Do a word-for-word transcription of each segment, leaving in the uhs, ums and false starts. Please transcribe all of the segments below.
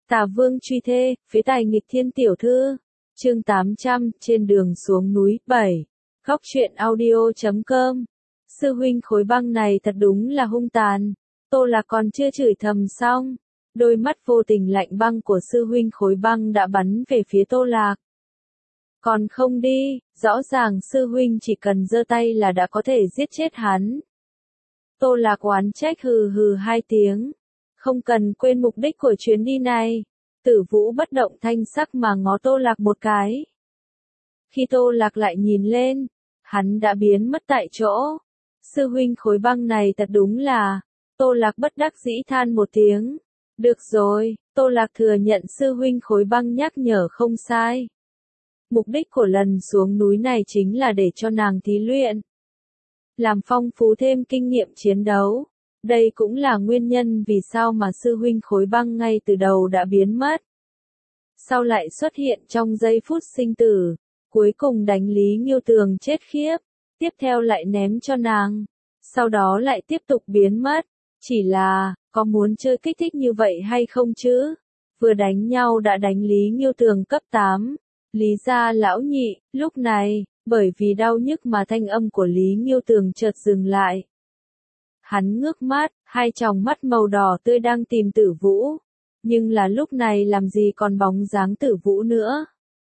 Tà Vương truy thê, phế tài nghịch thiên tiểu thư. Chương tám trăm, trên đường xuống núi, bảy. Góc truyện audio chấm com. Sư huynh khối băng này thật đúng là hung tàn. Tô Lạc còn chưa chửi thầm xong, đôi mắt vô tình lạnh băng của sư huynh khối băng đã bắn về phía Tô Lạc. Còn không đi, rõ ràng sư huynh chỉ cần giơ tay là đã có thể giết chết hắn. Tô Lạc oán trách hừ hừ hai tiếng. Không cần quên mục đích của chuyến đi này. Tử Vũ bất động thanh sắc mà ngó Tô Lạc một cái. Khi Tô Lạc lại nhìn lên, hắn đã biến mất tại chỗ. Sư huynh khối băng này thật đúng là. Tô Lạc bất đắc dĩ than một tiếng. Được rồi, Tô Lạc thừa nhận sư huynh khối băng nhắc nhở không sai. Mục đích của lần xuống núi này chính là để cho nàng thí luyện, làm phong phú thêm kinh nghiệm chiến đấu. Đây cũng là nguyên nhân vì sao mà sư huynh khối băng ngay từ đầu đã biến mất. Sau lại xuất hiện trong giây phút sinh tử, cuối cùng đánh Lý Nghiêu Tường chết khiếp, tiếp theo lại ném cho nàng, sau đó lại tiếp tục biến mất. Chỉ là, có muốn chơi kích thích như vậy hay không chứ? Vừa đánh nhau đã đánh Lý Nghiêu Tường cấp tám, Lý gia lão nhị, lúc này, bởi vì đau nhức mà thanh âm của Lý Nghiêu Tường chợt dừng lại. Hắn ngước mắt, hai tròng mắt màu đỏ tươi đang tìm Tử Vũ. Nhưng là lúc này làm gì còn bóng dáng Tử Vũ nữa.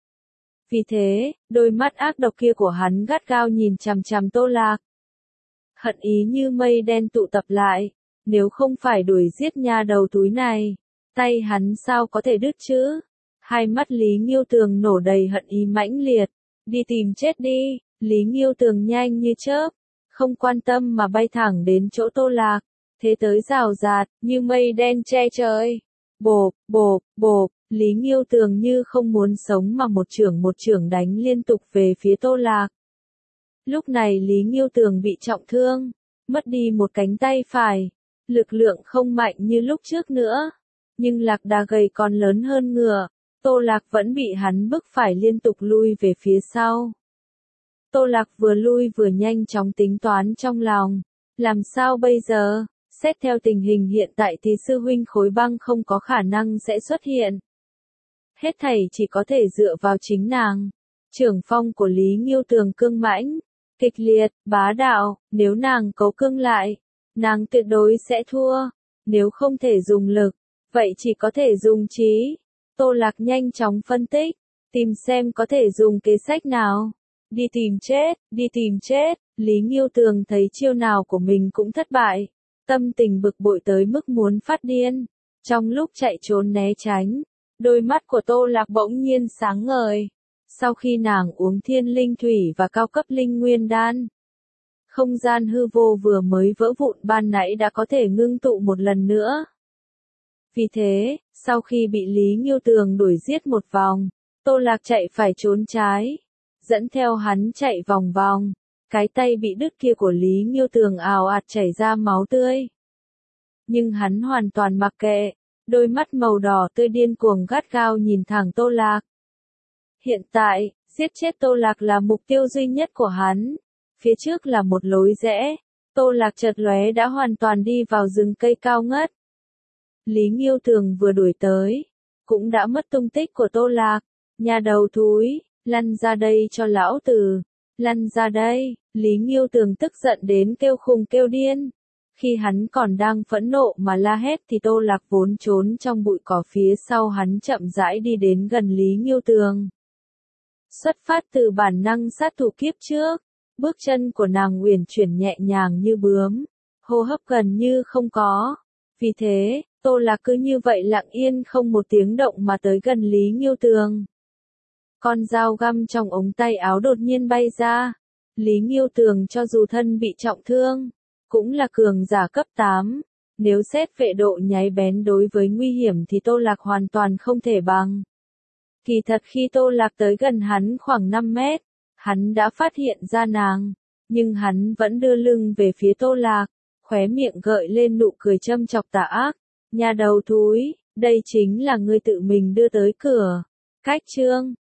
Vì thế, đôi mắt ác độc kia của hắn gắt gao nhìn chằm chằm Tô Lạc. Hận ý như mây đen tụ tập lại, nếu không phải đuổi giết nha đầu túi này, tay hắn sao có thể đứt chứ? Hai mắt Lý Nghiêu Tường nổ đầy hận ý mãnh liệt. Đi tìm chết đi, Lý Nghiêu Tường nhanh như chớp, không quan tâm mà bay thẳng đến chỗ Tô Lạc, thế tới rào rạt, như mây đen che trời. Bộp, bộp, bộp, Lý Nghiêu Tường như không muốn sống mà một chưởng một chưởng đánh liên tục về phía Tô Lạc. Lúc này Lý Nghiêu Tường bị trọng thương, mất đi một cánh tay phải, lực lượng không mạnh như lúc trước nữa, nhưng lạc đà gầy còn lớn hơn ngựa, Tô Lạc vẫn bị hắn bức phải liên tục lui về phía sau. Tô Lạc vừa lui vừa nhanh chóng tính toán trong lòng, làm sao bây giờ? Xét theo tình hình hiện tại thì sư huynh khối băng không có khả năng sẽ xuất hiện. Hết thảy chỉ có thể dựa vào chính nàng. Trưởng phong của Lý Nghiêu Tường cương mãnh, kịch liệt, bá đạo, nếu nàng cấu cương lại, nàng tuyệt đối sẽ thua. Nếu không thể dùng lực, vậy chỉ có thể dùng trí. Tô Lạc nhanh chóng phân tích, tìm xem có thể dùng kế sách nào. Đi tìm chết, đi tìm chết, Lý Nghiêu Tường thấy chiêu nào của mình cũng thất bại. Tâm tình bực bội tới mức muốn phát điên. Trong lúc chạy trốn né tránh, đôi mắt của Tô Lạc bỗng nhiên sáng ngời. Sau khi nàng uống thiên linh thủy và cao cấp linh nguyên đan, không gian hư vô vừa mới vỡ vụn ban nãy đã có thể ngưng tụ một lần nữa. Vì thế, sau khi bị Lý Nghiêu Tường đuổi giết một vòng, Tô Lạc chạy phải trốn trái, dẫn theo hắn chạy vòng vòng. Cái tay bị đứt kia của Lý Nghiêu Tường ào ạt chảy ra máu tươi. Nhưng hắn hoàn toàn mặc kệ, đôi mắt màu đỏ tươi điên cuồng gắt gao nhìn thẳng Tô Lạc. Hiện tại, giết chết Tô Lạc là mục tiêu duy nhất của hắn. Phía trước là một lối rẽ, Tô Lạc chợt lóe đã hoàn toàn đi vào rừng cây cao ngất. Lý Nghiêu Tường vừa đuổi tới, cũng đã mất tung tích của Tô Lạc. Nhà đầu thúi, lăn ra đây cho lão tử. Lăn ra đây, Lý Nghiêu Tường tức giận đến kêu khùng kêu điên. Khi hắn còn đang phẫn nộ mà la hét thì Tô Lạc vốn trốn trong bụi cỏ phía sau hắn chậm rãi đi đến gần Lý Nghiêu Tường. Xuất phát từ bản năng sát thủ kiếp trước, bước chân của nàng uyển chuyển nhẹ nhàng như bướm, hô hấp gần như không có. Vì thế, Tô Lạc cứ như vậy lặng yên không một tiếng động mà tới gần Lý Nghiêu Tường. Con dao găm trong ống tay áo đột nhiên bay ra. Lý Nghiêu Tường cho dù thân bị trọng thương, cũng là cường giả cấp tám. Nếu xét về độ nháy bén đối với nguy hiểm thì Tô Lạc hoàn toàn không thể bằng. Kỳ thật khi Tô Lạc tới gần hắn khoảng năm mét, hắn đã phát hiện ra nàng, nhưng hắn vẫn đưa lưng về phía Tô Lạc, khóe miệng gợi lên nụ cười châm chọc tà ác. Nhà đầu thúi, đây chính là ngươi tự mình đưa tới cửa. Cách chương